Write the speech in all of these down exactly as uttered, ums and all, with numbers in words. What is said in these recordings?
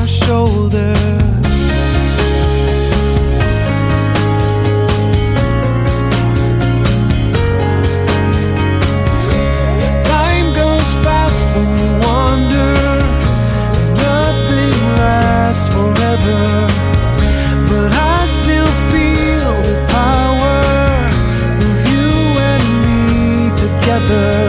my shoulders. Time goes fast when you wander, nothing lasts forever, but I still feel the power of you and me together.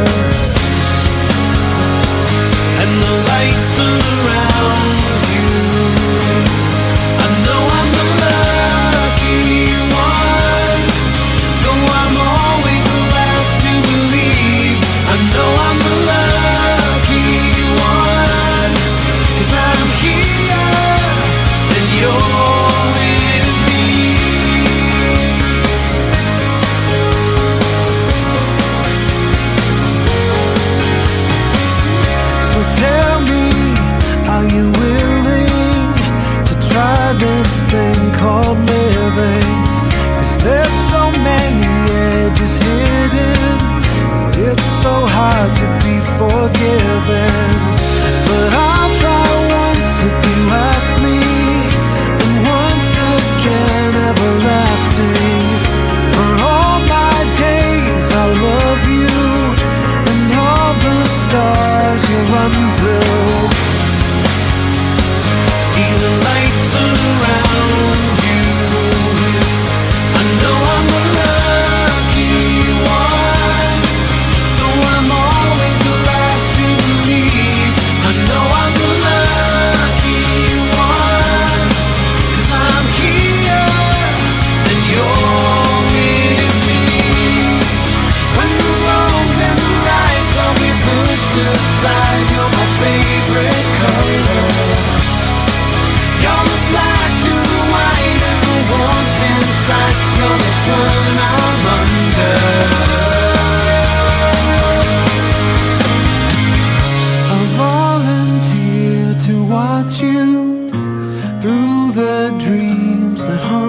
And the light surrounds you. I know I'm the lucky one, though I'm always the last to believe. I know I'm the lucky one, 'cause I'm here and you're with me. So tell me, are you willing to try this thing called living? 'Cause there's so many edges hidden, it's so hard to be forgiven. But I'll try once if you ask me, and once again everlasting. For all my days I'll love you, and all the stars you'll run through. See the lights surround you. I know I'm the lucky one, though I'm always the last to believe. I know I'm the lucky one, 'cause I'm here and you're with me. When the wrongs and the rights all be pushed aside, you're my favorite color. You're the black to the white and the warmth inside. You're the sun I'm under. I volunteer to watch you through the dreams that haunt